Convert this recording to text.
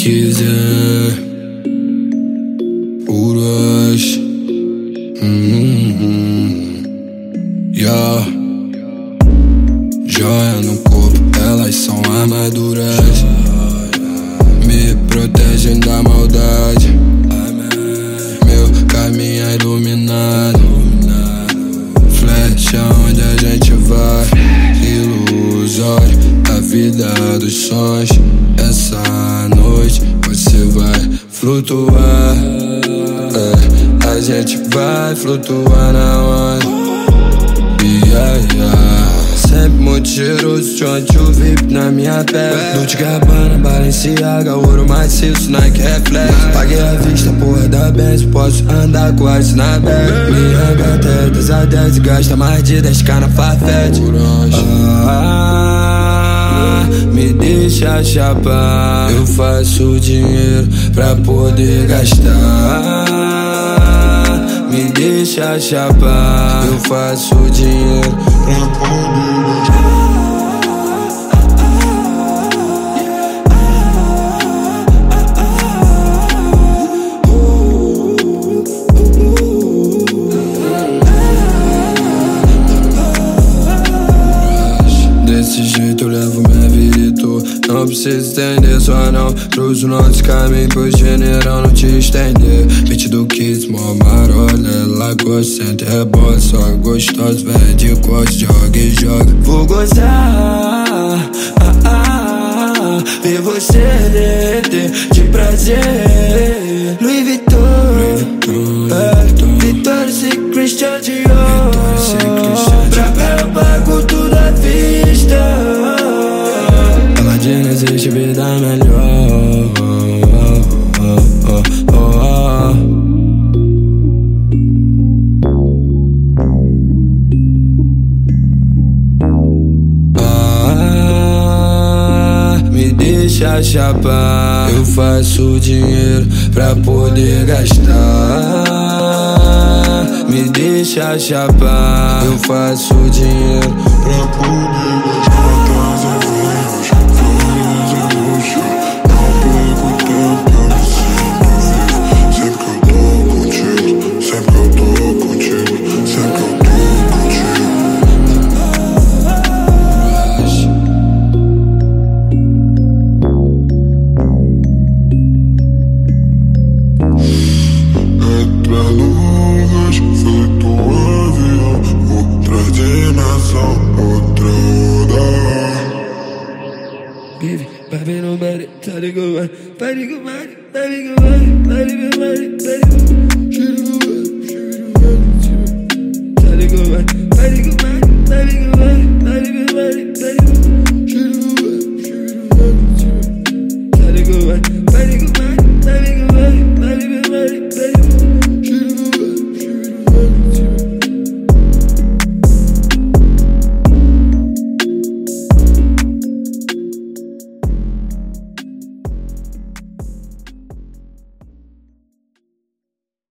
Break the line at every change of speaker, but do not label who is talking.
quiser. Uras. Yeah. Joia no corpo, elas são armaduras. Me protegem da maldade. Meu caminho é iluminado. Flecha onde a gente vai. Ilusório, a vida dos sonhos. Essa noite você vai flutuar. A gente vai flutuar na onda. Sempre muito cheiroso, joint, o VIP na minha pele. Dolce Gabbana, Balenciaga, ouro maciço, Nike Reflex. Paguei a vista, porra da Benz, posso andar com as na bag. Minha gata é 10 a 10 e gasta mais de 10k na Farfetch. Me deixa chapar, eu faço dinheiro pra poder gastar. Me deixa chapar, eu faço dinheiro pra poder gastar. Desse jeito eu levo minha vida e tu não precisa estender só não. Cruzo nosso caminho pro general não te estender. Beat do Kids, mó marola, Lagoa, senta é bola. Só gostoso, velho de corte, joga e joga. Vou gozar, ver você derreter de prazer. Louis Vuitton, Vitória e Christian Dior. Pra eu pago tudo à vista. Não existe vida melhor. Me deixa chapar, eu faço dinheiro pra poder gastar. Me deixa chapar, eu faço dinheiro pra poder gastar. Baby, nobody, tá ligado,